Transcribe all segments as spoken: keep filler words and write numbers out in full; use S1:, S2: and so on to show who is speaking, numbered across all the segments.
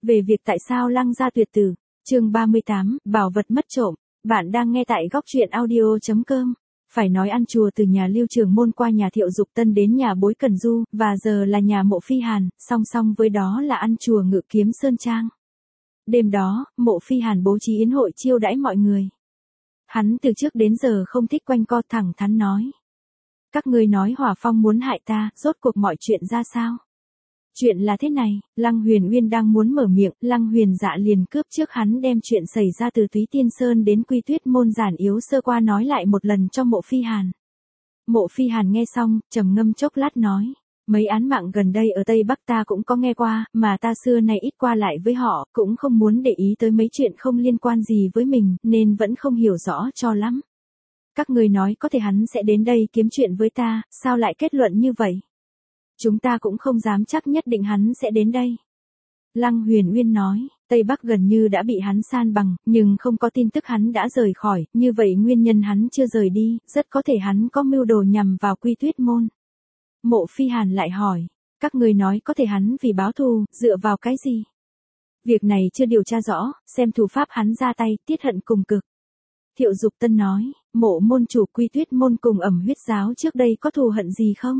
S1: Về việc tại sao Lăng gia tuyệt tử, chương ba mươi tám, bảo vật mất trộm, bạn đang nghe tại góc truyện audio chấm com. Phải nói ăn chùa từ nhà Lưu Trường Môn qua nhà Thiệu Dục Tân đến nhà Bối Cần Du, và giờ là nhà Mộ Phi Hàn, song song với đó là ăn chùa Ngự Kiếm Sơn Trang. Đêm đó, Mộ Phi Hàn bố trí yến hội chiêu đãi mọi người. Hắn từ trước đến giờ không thích quanh co, thẳng thắn nói. Các ngươi nói Hỏa Phong muốn hại ta, rốt cuộc mọi chuyện ra sao? Chuyện là thế này, Lăng Huyền Uyên đang muốn mở miệng, Lăng Huyền Dạ liền cướp trước hắn đem chuyện xảy ra từ Túy Tiên Sơn đến Quy Tuyết Môn giản yếu sơ qua nói lại một lần cho Mộ Phi Hàn. Mộ Phi Hàn nghe xong, trầm ngâm chốc lát nói, mấy án mạng gần đây ở Tây Bắc ta cũng có nghe qua, mà ta xưa nay ít qua lại với họ, cũng không muốn để ý tới mấy chuyện không liên quan gì với mình, nên vẫn không hiểu rõ cho lắm. Các người nói có thể hắn sẽ đến đây kiếm chuyện với ta, sao lại kết luận như vậy? Chúng ta cũng không dám chắc nhất định hắn sẽ đến đây. Lăng Huyền Uyên nói, Tây Bắc gần như đã bị hắn san bằng, nhưng không có tin tức hắn đã rời khỏi, như vậy nguyên nhân hắn chưa rời đi, rất có thể hắn có mưu đồ nhằm vào Quy Tuyết Môn. Mộ Phi Hàn lại hỏi, các người nói có thể hắn vì báo thù, dựa vào cái gì? Việc này chưa điều tra rõ, xem thủ pháp hắn ra tay, tiết hận cùng cực. Thiệu Dục Tân nói, Mộ môn chủ Quy Tuyết Môn cùng Ẩm Huyết giáo trước đây có thù hận gì không?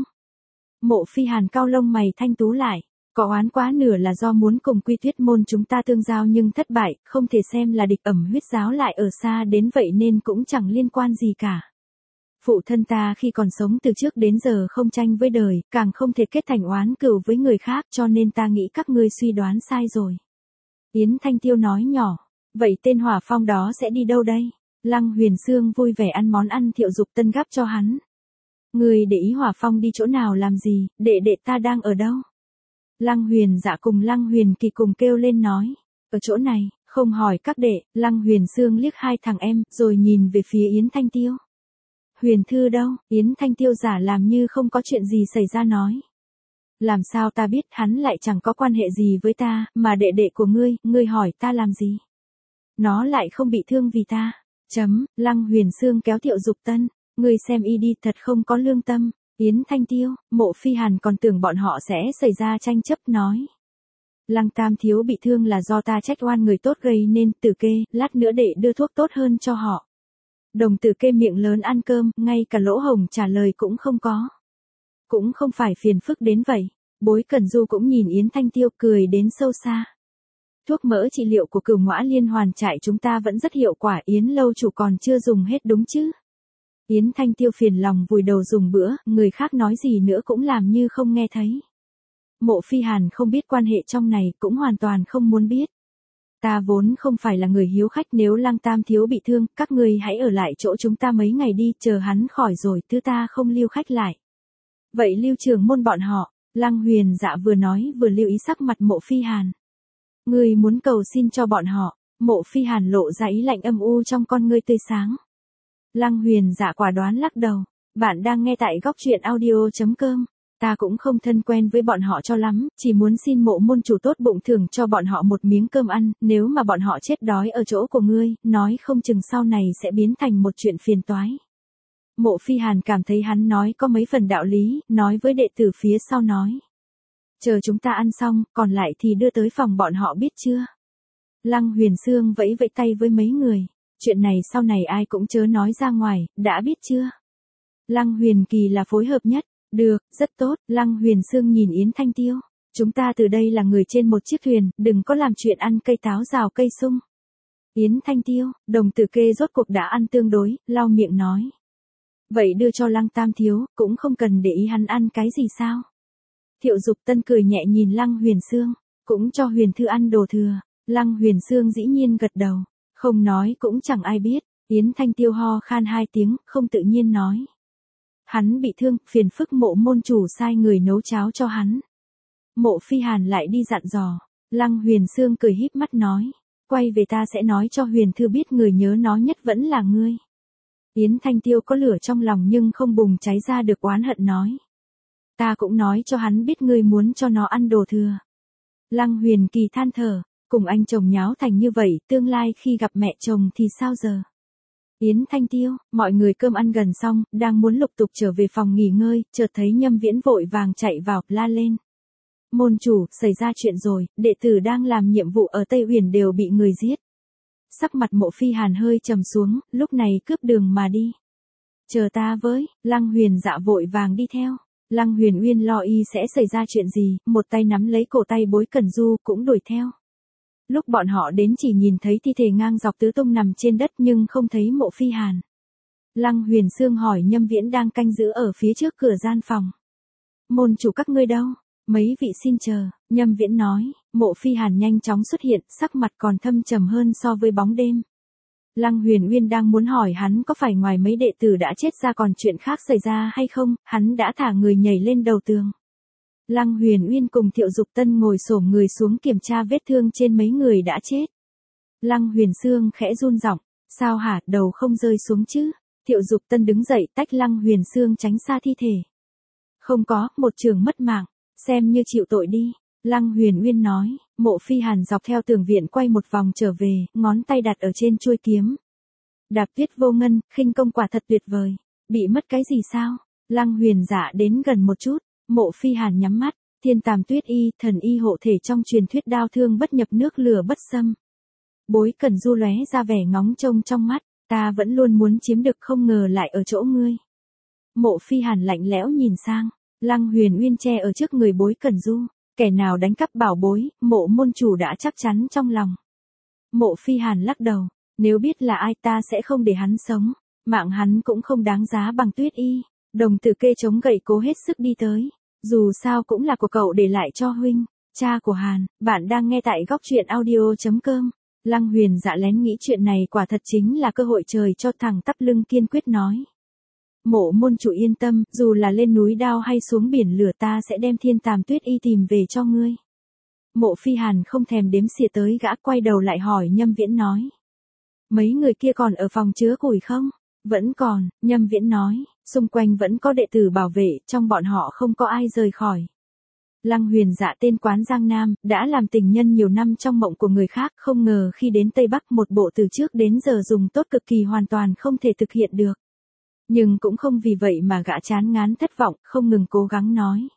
S1: Mộ Phi Hàn cau lông mày thanh tú lại, có oán quá nửa là do muốn cùng Quy Tuyết Môn chúng ta tương giao nhưng thất bại, không thể xem là địch. Ẩm Huyết giáo lại ở xa đến vậy nên cũng chẳng liên quan gì cả. Phụ thân ta khi còn sống từ trước đến giờ không tranh với đời, càng không thể kết thành oán cừu với người khác, cho nên ta nghĩ các ngươi suy đoán sai rồi. Yến Thanh Tiêu nói nhỏ, vậy tên Hỏa Phong đó sẽ đi đâu đây? Lăng Huyền Sương vui vẻ ăn món ăn Thiệu Dục Tân gắp cho hắn. Người để ý Hỏa Phong đi chỗ nào làm gì, đệ đệ ta đang ở đâu? Lăng Huyền Dạ cùng Lăng Huyền Kỳ cùng kêu lên nói, ở chỗ này, không hỏi các đệ. Lăng Huyền Sương liếc hai thằng em, rồi nhìn về phía Yến Thanh Tiêu. Huyền Thư đâu? Yến Thanh Tiêu giả làm như không có chuyện gì xảy ra nói. Làm sao ta biết, hắn lại chẳng có quan hệ gì với ta, mà đệ đệ của ngươi, ngươi hỏi ta làm gì? Nó lại không bị thương vì ta. Chấm, Lăng Huyền Sương kéo Thiệu Dục Tân. Ngươi xem y đi, thật không có lương tâm. Yến Thanh Tiêu, Mộ Phi Hàn còn tưởng bọn họ sẽ xảy ra tranh chấp nói. Lăng Tam thiếu bị thương là do ta trách oan người tốt gây nên. Tử Kê, lát nữa để đưa thuốc tốt hơn cho họ. Đồng Tử Kê miệng lớn ăn cơm, ngay cả lỗ hổng trả lời cũng không có. Cũng không phải phiền phức đến vậy. Bối Cẩn Du cũng nhìn Yến Thanh Tiêu cười đến sâu xa. Thuốc mỡ trị liệu của Cửu Ngõa Liên Hoàn trại chúng ta vẫn rất hiệu quả, Yến lâu chủ còn chưa dùng hết đúng chứ? Yến Thanh Tiêu phiền lòng vùi đầu dùng bữa, người khác nói gì nữa cũng làm như không nghe thấy. Mộ Phi Hàn không biết quan hệ trong này, cũng hoàn toàn không muốn biết. Ta vốn không phải là người hiếu khách, nếu Lăng Tam thiếu bị thương, các ngươi hãy ở lại chỗ chúng ta mấy ngày đi, chờ hắn khỏi rồi, thứ ta không lưu khách lại. Vậy Lưu Trường Môn bọn họ, Lăng Huyền Dạ vừa nói vừa lưu ý sắc mặt Mộ Phi Hàn. Ngươi muốn cầu xin cho bọn họ? Mộ Phi Hàn lộ ra ý lạnh âm u trong con ngươi tươi sáng. Lăng Huyền Dạ quả đoán lắc đầu. Bạn đang nghe tại góc truyện audio chấm com. Ta cũng không thân quen với bọn họ cho lắm, chỉ muốn xin Mộ môn chủ tốt bụng thưởng cho bọn họ một miếng cơm ăn, nếu mà bọn họ chết đói ở chỗ của ngươi, nói không chừng sau này sẽ biến thành một chuyện phiền toái. Mộ Phi Hàn cảm thấy hắn nói có mấy phần đạo lý, nói với đệ tử phía sau nói. Chờ chúng ta ăn xong, còn lại thì đưa tới phòng bọn họ biết chưa? Lăng Huyền Sương vẫy vẫy tay với mấy người. Chuyện này sau này ai cũng chớ nói ra ngoài, đã biết chưa? Lăng Huyền Kỳ là phối hợp nhất. Được, rất tốt. Lăng Huyền Sương nhìn Yến Thanh Tiêu. Chúng ta từ đây là người trên một chiếc thuyền, đừng có làm chuyện ăn cây táo rào cây sung. Yến Thanh Tiêu, Đồng Tử Kê rốt cuộc đã ăn tương đối, lau miệng nói. Vậy đưa cho Lăng Tam thiếu, cũng không cần để ý hắn ăn cái gì sao? Thiệu Dục Tân cười nhẹ nhìn Lăng Huyền Sương, cũng cho Huyền Thư ăn đồ thừa. Lăng Huyền Sương dĩ nhiên gật đầu, không nói cũng chẳng ai biết. Yến Thanh Tiêu ho khan hai tiếng, không tự nhiên nói. Hắn bị thương, phiền phức Mộ môn chủ sai người nấu cháo cho hắn. Mộ Phi Hàn lại đi dặn dò. Lăng Huyền Sương cười híp mắt nói, quay về ta sẽ nói cho Huyền Thư biết người nhớ nó nhất vẫn là ngươi. Yến Thanh Tiêu có lửa trong lòng nhưng không bùng cháy ra được, oán hận nói. Ta cũng nói cho hắn biết ngươi muốn cho nó ăn đồ thừa. Lăng Huyền Kỳ than thở, cùng anh chồng nháo thành như vậy, tương lai khi gặp mẹ chồng thì sao giờ? Yến Thanh Tiêu, mọi người cơm ăn gần xong, đang muốn lục tục trở về phòng nghỉ ngơi, chợt thấy Nhâm Viễn vội vàng chạy vào, la lên. Môn chủ, xảy ra chuyện rồi, đệ tử đang làm nhiệm vụ ở Tây Huyền đều bị người giết. Sắc mặt Mộ Phi Hàn hơi trầm xuống, lúc này cướp đường mà đi. Chờ ta với, Lăng Huyền Dạ vội vàng đi theo. Lăng Huyền Uyên lo y sẽ xảy ra chuyện gì, một tay nắm lấy cổ tay Bối Cẩn Du cũng đuổi theo. Lúc bọn họ đến chỉ nhìn thấy thi thể ngang dọc tứ tung nằm trên đất nhưng không thấy Mộ Phi Hàn. Lăng Huyền Sương hỏi Nhâm Viễn đang canh giữ ở phía trước cửa gian phòng. Môn chủ các ngươi đâu? Mấy vị xin chờ, Nhâm Viễn nói. Mộ Phi Hàn nhanh chóng xuất hiện, sắc mặt còn thâm trầm hơn so với bóng đêm. Lăng Huyền Uyên đang muốn hỏi hắn có phải ngoài mấy đệ tử đã chết ra còn chuyện khác xảy ra hay không, hắn đã thả người nhảy lên đầu tường. Lăng Huyền Uyên cùng Thiệu Dục Tân ngồi xổm người xuống kiểm tra vết thương trên mấy người đã chết. Lăng Huyền Sương khẽ run giọng, sao hả, đầu không rơi xuống chứ? Thiệu Dục Tân đứng dậy tách Lăng Huyền Sương tránh xa thi thể. Không có, một trường mất mạng, xem như chịu tội đi. Lăng Huyền Uyên nói. Mộ Phi Hàn dọc theo tường viện quay một vòng trở về, ngón tay đặt ở trên chuôi kiếm. Đạp tuyết vô ngân, khinh công quả thật tuyệt vời. Bị mất cái gì sao? Lăng Huyền Dạ đến gần một chút. Mộ Phi Hàn nhắm mắt. Thiên Tàm Tuyết Y, thần y hộ thể trong truyền thuyết đao thương bất nhập nước lửa bất xâm. Bối Cẩn Du lóe ra vẻ ngóng trông trong mắt. Ta vẫn luôn muốn chiếm được, không ngờ lại ở chỗ ngươi. Mộ Phi Hàn lạnh lẽo nhìn sang. Lăng Huyền Uyên che ở trước người Bối Cẩn Du. Kẻ nào đánh cắp bảo bối, Mộ môn chủ đã chắc chắn trong lòng. Mộ Phi Hàn lắc đầu, nếu biết là ai ta sẽ không để hắn sống, mạng hắn cũng không đáng giá bằng Tuyết Y. Đồng Tử Kê chống gậy cố hết sức đi tới, dù sao cũng là của cậu để lại cho huynh, cha của Hàn. Bạn đang nghe tại góc truyện audio chấm com. Lăng Huyền Dạ lén nghĩ chuyện này quả thật chính là cơ hội trời cho, thẳng tắp lưng kiên quyết nói. Mộ môn chủ yên tâm, dù là lên núi đao hay xuống biển lửa ta sẽ đem Thiên Tàm Tuyết Y tìm về cho ngươi. Mộ Phi Hàn không thèm đếm xỉa tới gã, quay đầu lại hỏi Nhâm Viễn nói. Mấy người kia còn ở phòng chứa củi không? Vẫn còn, Nhâm Viễn nói, xung quanh vẫn có đệ tử bảo vệ, trong bọn họ không có ai rời khỏi. Lăng Huyền Dạ tên quán Giang Nam, đã làm tình nhân nhiều năm trong mộng của người khác, không ngờ khi đến Tây Bắc một bộ từ trước đến giờ dùng tốt cực kỳ hoàn toàn không thể thực hiện được. Nhưng cũng không vì vậy mà gã chán ngán thất vọng, không ngừng cố gắng nói.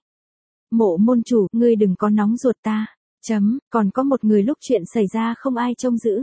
S1: Mộ môn chủ, ngươi đừng có nóng ruột ta. Chấm, còn có một người lúc chuyện xảy ra không ai trông giữ.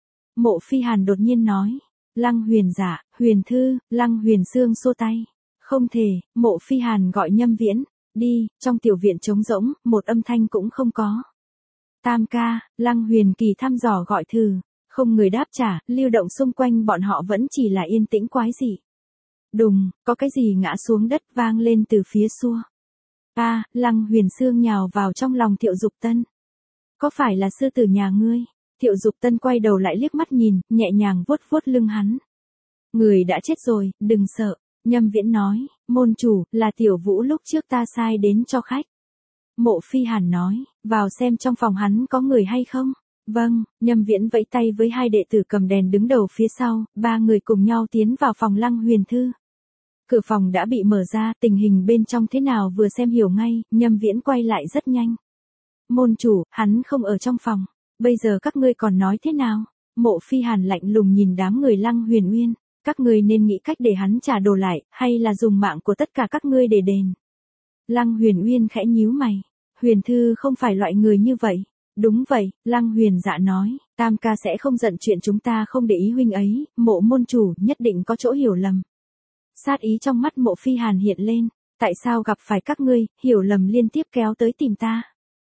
S1: Mộ Phi Hàn đột nhiên nói. Lăng Huyền Dạ, Huyền Thư, Lăng Huyền Sương xô tay. Không thể, Mộ Phi Hàn gọi Nhâm Viễn. Đi, trong tiểu viện trống rỗng, một âm thanh cũng không có. Tam ca, Lăng Huyền Kỳ thăm dò gọi thử. Không người đáp trả, lưu động xung quanh bọn họ vẫn chỉ là yên tĩnh quái dị. Đùng, có cái gì ngã xuống đất vang lên từ phía xua. A, à, Lăng Huyền Sương nhào vào trong lòng Thiệu Dục Tân. Có phải là sư tử nhà ngươi? Thiệu Dục Tân quay đầu lại liếc mắt nhìn, nhẹ nhàng vuốt vuốt lưng hắn. Người đã chết rồi, đừng sợ. Nhâm Viễn nói, môn chủ, là Tiểu Vũ lúc trước ta sai đến cho khách. Mộ Phi Hàn nói, vào xem trong phòng hắn có người hay không. Vâng, Nhâm Viễn vẫy tay với hai đệ tử cầm đèn đứng đầu phía sau, ba người cùng nhau tiến vào phòng Lăng Huyền Thư. Cửa phòng đã bị mở ra, tình hình bên trong thế nào vừa xem hiểu ngay, Nhâm Viễn quay lại rất nhanh. Môn chủ, hắn không ở trong phòng, bây giờ các ngươi còn nói thế nào? Mộ Phi Hàn lạnh lùng nhìn đám người Lăng Huyền Uyên, các ngươi nên nghĩ cách để hắn trả đồ lại, hay là dùng mạng của tất cả các ngươi để đền? Lăng Huyền Uyên khẽ nhíu mày, Huyền Thư không phải loại người như vậy. Đúng vậy, Lăng Huyền Dạ nói, Tam ca sẽ không giận chuyện chúng ta không để ý huynh ấy, Mộ môn chủ nhất định có chỗ hiểu lầm. Sát ý trong mắt Mộ Phi Hàn hiện lên, tại sao gặp phải các ngươi, hiểu lầm liên tiếp kéo tới tìm ta.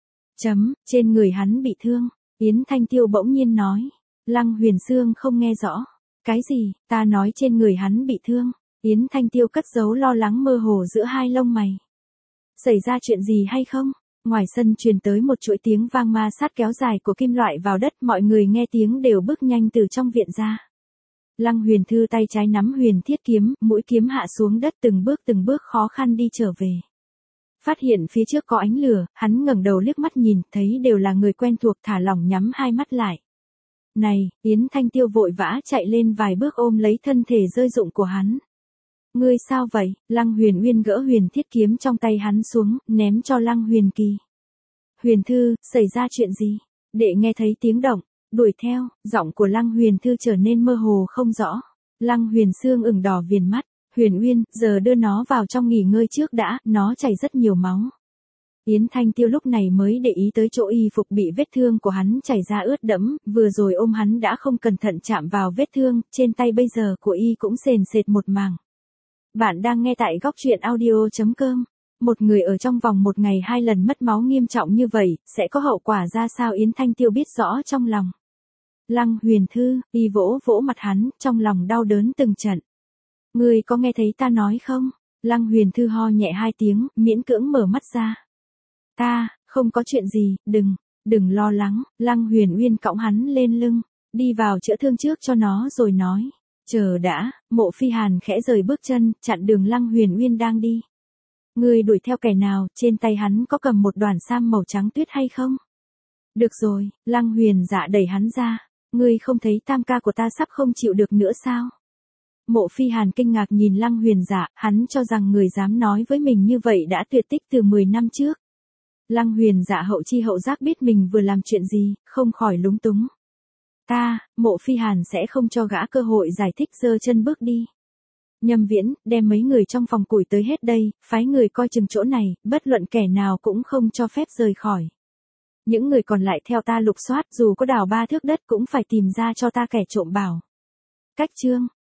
S1: Chấm, trên người hắn bị thương, Yến Thanh Tiêu bỗng nhiên nói. Lăng Huyền Sương không nghe rõ. Cái gì, ta nói trên người hắn bị thương. Yến Thanh Tiêu cất giấu lo lắng mơ hồ giữa hai lông mày. Xảy ra chuyện gì hay không? Ngoài sân truyền tới một chuỗi tiếng vang ma sát kéo dài của kim loại vào đất, mọi người nghe tiếng đều bước nhanh từ trong viện ra. Lăng Huyền Thư tay trái nắm huyền thiết kiếm, mũi kiếm hạ xuống đất từng bước từng bước khó khăn đi trở về. Phát hiện phía trước có ánh lửa, hắn ngẩng đầu liếc mắt nhìn, thấy đều là người quen thuộc, thả lỏng nhắm hai mắt lại. Này, Yến Thanh Tiêu vội vã chạy lên vài bước ôm lấy thân thể rơi rụng của hắn. Ngươi sao vậy? Lăng Huyền Uyên gỡ huyền thiết kiếm trong tay hắn xuống, ném cho Lăng Huyền Kỳ. Huyền Thư, xảy ra chuyện gì? Đệ nghe thấy tiếng động, đuổi theo, giọng của Lăng Huyền Thư trở nên mơ hồ không rõ. Lăng Huyền Sương ửng đỏ viền mắt, Huyền Uyên, giờ đưa nó vào trong nghỉ ngơi trước đã, nó chảy rất nhiều máu. Yến Thanh Tiêu lúc này mới để ý tới chỗ y phục bị vết thương của hắn chảy ra ướt đẫm, vừa rồi ôm hắn đã không cẩn thận chạm vào vết thương, trên tay bây giờ của y cũng sền sệt một mảng. Bạn đang nghe tại góc truyện audio.com. Một người ở trong vòng một ngày hai lần mất máu nghiêm trọng như vậy, sẽ có hậu quả ra sao Yến Thanh Tiêu biết rõ trong lòng. Lăng Huyền Thư, y vỗ vỗ mặt hắn, trong lòng đau đớn từng trận. Ngươi có nghe thấy ta nói không? Lăng Huyền Thư ho nhẹ hai tiếng, miễn cưỡng mở mắt ra. Ta, không có chuyện gì, đừng, đừng lo lắng, Lăng Huyền Uyên cõng hắn lên lưng, đi vào chữa thương trước cho nó rồi nói. Chờ đã, Mộ Phi Hàn khẽ rời bước chân, chặn đường Lăng Huyền Uyên đang đi. Ngươi đuổi theo kẻ nào, trên tay hắn có cầm một đoàn sam màu trắng tuyết hay không? Được rồi, Lăng Huyền Dạ đẩy hắn ra, ngươi không thấy tam ca của ta sắp không chịu được nữa sao? Mộ Phi Hàn kinh ngạc nhìn Lăng Huyền Dạ, hắn cho rằng người dám nói với mình như vậy đã tuyệt tích từ mười năm trước. Lăng Huyền Dạ hậu chi hậu giác biết mình vừa làm chuyện gì, không khỏi lúng túng. Ta, Mộ Phi Hàn sẽ không cho gã cơ hội giải thích, giơ chân bước đi. Nhâm Viễn, đem mấy người trong phòng củi tới hết đây, phái người coi chừng chỗ này, bất luận kẻ nào cũng không cho phép rời khỏi. Những người còn lại theo ta lục soát, dù có đào ba thước đất cũng phải tìm ra cho ta kẻ trộm bảo. Cách chương,